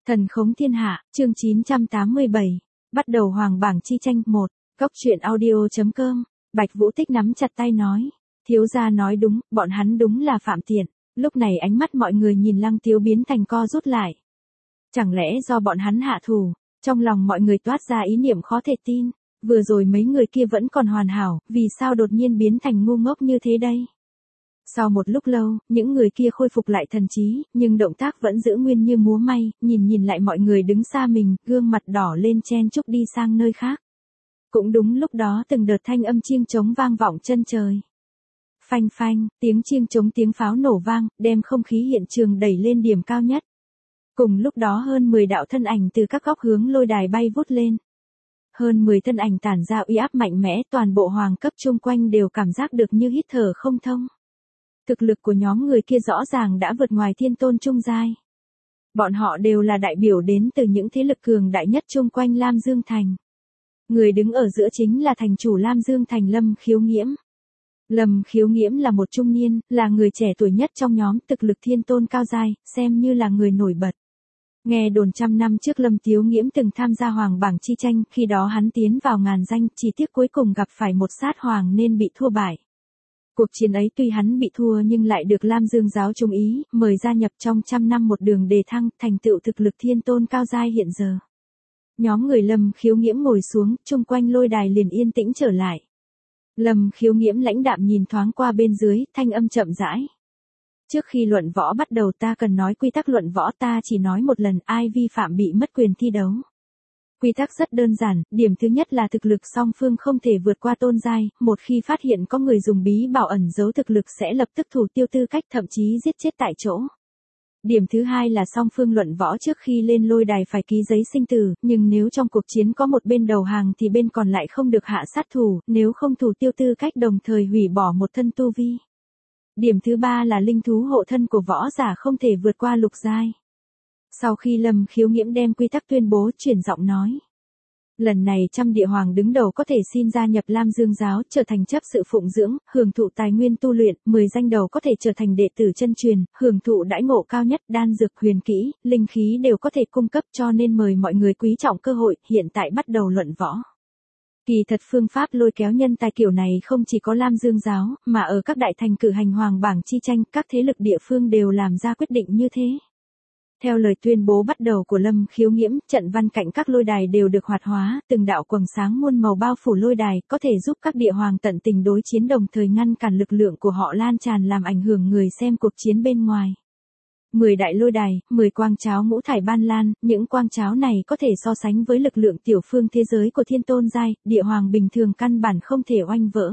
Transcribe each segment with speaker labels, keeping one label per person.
Speaker 1: Thần khống thiên hạ, chương 987. Bắt đầu hoàng bảng chi tranh 1. Góc truyện audio.com. Bạch Vũ Tích nắm chặt tay nói. Thiếu gia nói đúng, bọn hắn đúng là phạm tiện. Lúc này ánh mắt mọi người nhìn Lăng Tiếu biến thành co rút lại. Chẳng lẽ do bọn hắn hạ thủ? Trong lòng mọi người toát ra ý niệm khó thể tin. Vừa rồi mấy người kia vẫn còn hoàn hảo, vì sao đột nhiên biến thành ngu ngốc như thế đây? Sau một lúc lâu, những người kia khôi phục lại thần trí, nhưng động tác vẫn giữ nguyên như múa may, nhìn lại mọi người đứng xa mình, gương mặt đỏ lên chen chúc đi sang nơi khác. Cũng đúng lúc đó từng đợt thanh âm chiêng trống vang vọng chân trời. Phanh phanh, tiếng chiêng trống tiếng pháo nổ vang, đem không khí hiện trường đẩy lên điểm cao nhất. Cùng lúc đó hơn 10 đạo thân ảnh từ các góc hướng lôi đài bay vút lên. Hơn 10 thân ảnh tản ra uy áp mạnh mẽ, toàn bộ hoàng cấp chung quanh đều cảm giác được như hít thở không thông. Thực lực của nhóm người kia rõ ràng đã vượt ngoài thiên tôn trung giai. Bọn họ đều là đại biểu đến từ những thế lực cường đại nhất chung quanh Lam Dương Thành. Người đứng ở giữa chính là thành chủ Lam Dương Thành Lâm Khiếu Nghiễm. Lâm Khiếu Nghiễm là một trung niên, là người trẻ tuổi nhất trong nhóm, thực lực thiên tôn cao giai, xem như là người nổi bật. Nghe đồn trăm năm trước Lâm Tiếu Nghiễm từng tham gia hoàng bảng chi tranh, khi đó hắn tiến vào ngàn danh, chỉ tiếc cuối cùng gặp phải một sát hoàng nên bị thua bại. Cuộc chiến ấy tuy hắn bị thua nhưng lại được Lam Dương giáo trung ý, mời gia nhập trong trăm năm một đường đề thăng, thành tựu thực lực thiên tôn cao giai hiện giờ. Nhóm người Lâm Khiếu Nghiễm ngồi xuống, chung quanh lôi đài liền yên tĩnh trở lại. Lâm Khiếu Nghiễm lãnh đạm nhìn thoáng qua bên dưới, thanh âm chậm rãi. Trước khi luận võ bắt đầu ta cần nói quy tắc luận võ, ta chỉ nói một lần, ai vi phạm bị mất quyền thi đấu. Quy tắc rất đơn giản, điểm thứ nhất là thực lực song phương không thể vượt qua tôn giai, một khi phát hiện có người dùng bí bảo ẩn giấu thực lực sẽ lập tức thủ tiêu tư cách, thậm chí giết chết tại chỗ. Điểm thứ hai là song phương luận võ trước khi lên lôi đài phải ký giấy sinh tử, nhưng nếu trong cuộc chiến có một bên đầu hàng thì bên còn lại không được hạ sát thủ, nếu không thủ tiêu tư cách đồng thời hủy bỏ một thân tu vi. Điểm thứ ba là linh thú hộ thân của võ giả không thể vượt qua lục giai. Sau khi Lâm Khiếu Nghiễm đem quy tắc tuyên bố, chuyển giọng nói. Lần này trăm địa hoàng đứng đầu có thể xin gia nhập Lam Dương giáo, trở thành chấp sự phụng dưỡng, hưởng thụ tài nguyên tu luyện, 10 danh đầu có thể trở thành đệ tử chân truyền, hưởng thụ đãi ngộ cao nhất, đan dược huyền kỹ, linh khí đều có thể cung cấp, cho nên mời mọi người quý trọng cơ hội, hiện tại bắt đầu luận võ. Kỳ thật phương pháp lôi kéo nhân tài kiểu này không chỉ có Lam Dương giáo, mà ở các đại thành cử hành hoàng bảng chi tranh, các thế lực địa phương đều làm ra quyết định như thế. Theo lời tuyên bố bắt đầu của Lâm Khiếu Nghiễm, trận văn cạnh các lôi đài đều được hoạt hóa, từng đạo quầng sáng muôn màu bao phủ lôi đài, có thể giúp các địa hoàng tận tình đối chiến đồng thời ngăn cản lực lượng của họ lan tràn làm ảnh hưởng người xem cuộc chiến bên ngoài. 10 đại lôi đài, 10 quang cháo ngũ thải ban lan, những quang cháo này có thể so sánh với lực lượng tiểu phương thế giới của thiên tôn giai, địa hoàng bình thường căn bản không thể oanh vỡ.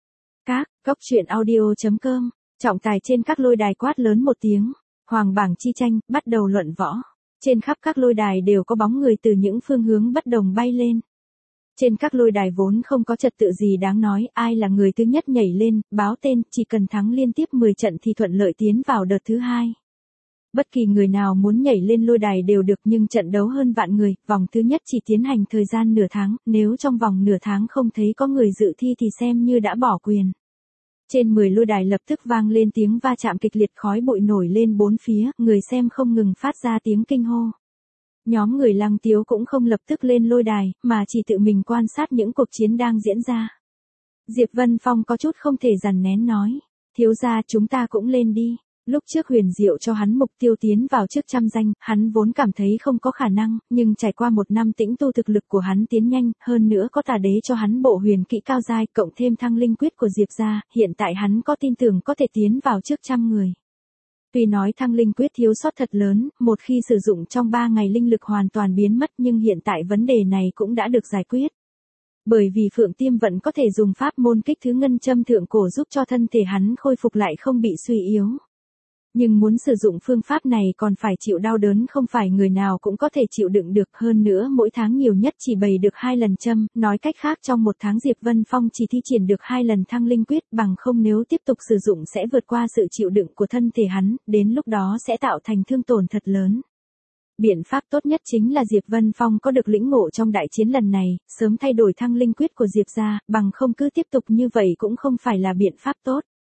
Speaker 1: Góc truyện audio.com, trọng tài trên các lôi đài quát lớn một tiếng. Hoàng bảng chi tranh, bắt đầu luận võ. Trên khắp các lôi đài đều có bóng người từ những phương hướng bất đồng bay lên. Trên các lôi đài vốn không có trật tự gì đáng nói, ai là người thứ nhất nhảy lên, báo tên, chỉ cần thắng liên tiếp 10 trận thì thuận lợi tiến vào đợt thứ hai. Bất kỳ người nào muốn nhảy lên lôi đài đều được, nhưng trận đấu hơn vạn người, vòng thứ nhất chỉ tiến hành thời gian nửa tháng, nếu trong vòng nửa tháng không thấy có người dự thi thì xem như đã bỏ quyền. Trên 10 lôi đài lập tức vang lên tiếng va chạm kịch liệt, khói bụi nổi lên bốn phía, người xem không ngừng phát ra tiếng kinh hô. Nhóm người Lăng Tiếu cũng không lập tức lên lôi đài, mà chỉ tự mình quan sát những cuộc chiến đang diễn ra. Diệp Vân Phong có chút không thể dằn nén nói, thiếu gia chúng ta cũng lên đi. Lúc trước Huyền Diệu cho hắn mục tiêu tiến vào trước trăm danh, hắn vốn cảm thấy không có khả năng, nhưng trải qua một năm tĩnh tu thực lực của hắn tiến nhanh, hơn nữa có tà đế cho hắn bộ huyền kỹ cao giai, cộng thêm thăng linh quyết của Diệp gia, hiện tại hắn có tin tưởng có thể tiến vào trước trăm người. Tuy nói thăng linh quyết thiếu sót thật lớn, một khi sử dụng trong 3 ngày linh lực hoàn toàn biến mất, nhưng hiện tại vấn đề này cũng đã được giải quyết. Bởi vì Phượng Tiêm Vận có thể dùng pháp môn kích thứ ngân châm thượng cổ giúp cho thân thể hắn khôi phục lại không bị suy yếu. Nhưng muốn sử dụng phương pháp này còn phải chịu đau đớn, không phải người nào cũng có thể chịu đựng được, hơn nữa mỗi tháng nhiều nhất chỉ bày được 2 lần châm, nói cách khác trong một tháng Diệp Vân Phong chỉ thi triển được 2 lần thăng linh quyết, bằng không nếu tiếp tục sử dụng sẽ vượt qua sự chịu đựng của thân thể hắn, đến lúc đó sẽ tạo thành thương tổn thật lớn. Biện pháp tốt nhất chính là Diệp Vân Phong có được lĩnh ngộ trong đại chiến lần này, sớm thay đổi thăng linh quyết của Diệp gia, bằng không cứ tiếp tục như vậy cũng không phải là biện pháp tốt.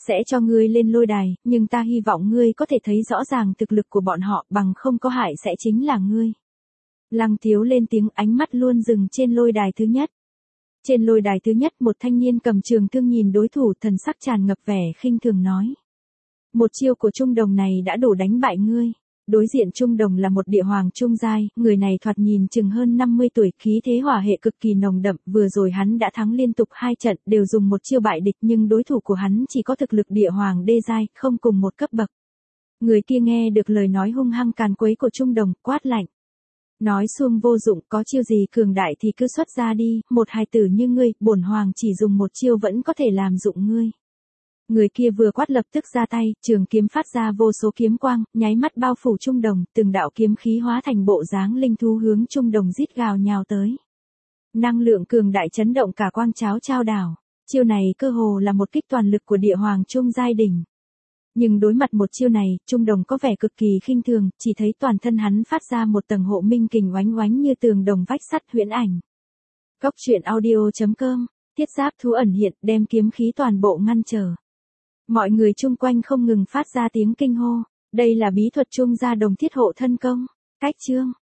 Speaker 1: Sẽ cho ngươi lên lôi đài, nhưng ta hy vọng ngươi có thể thấy rõ ràng thực lực của bọn họ, bằng không có hại sẽ chính là ngươi. Lăng Thiếu lên tiếng, ánh mắt luôn dừng trên lôi đài thứ nhất. Trên lôi đài thứ nhất, một thanh niên cầm trường thương nhìn đối thủ, thần sắc tràn ngập vẻ khinh thường nói. Một chiêu của Trung Đồng này đã đủ đánh bại ngươi. Đối diện Trung Đồng là một địa hoàng trung giai, người này thoạt nhìn chừng hơn 50 tuổi, khí thế hỏa hệ cực kỳ nồng đậm, vừa rồi hắn đã thắng liên tục 2 trận, đều dùng một chiêu bại địch, nhưng đối thủ của hắn chỉ có thực lực địa hoàng đê giai, không cùng một cấp bậc. Người kia nghe được lời nói hung hăng càn quấy của Trung Đồng, quát lạnh. Nói xuông vô dụng, có chiêu gì cường đại thì cứ xuất ra đi, một hài tử như ngươi, bổn hoàng chỉ dùng một chiêu vẫn có thể làm dụng ngươi. Người kia vừa quát lập tức ra tay, trường kiếm phát ra vô số kiếm quang, nháy mắt bao phủ Trung Đồng, từng đạo kiếm khí hóa thành bộ dáng linh thú hướng Trung Đồng rít gào nhào tới. Năng lượng cường đại chấn động cả quang cháo trao đảo, chiêu này cơ hồ là một kích toàn lực của địa hoàng trung giai đỉnh. Nhưng đối mặt một chiêu này, Trung Đồng có vẻ cực kỳ khinh thường, chỉ thấy toàn thân hắn phát ra một tầng hộ minh kình oánh oánh như tường đồng vách sắt huyễn ảnh. Cốc truyện audio.com, thiết giáp thú ẩn hiện, đem kiếm khí toàn bộ ngăn trở. Mọi người chung quanh không ngừng phát ra tiếng kinh hô, đây là bí thuật Trung gia Đồng thiết hộ thân công. Cách chương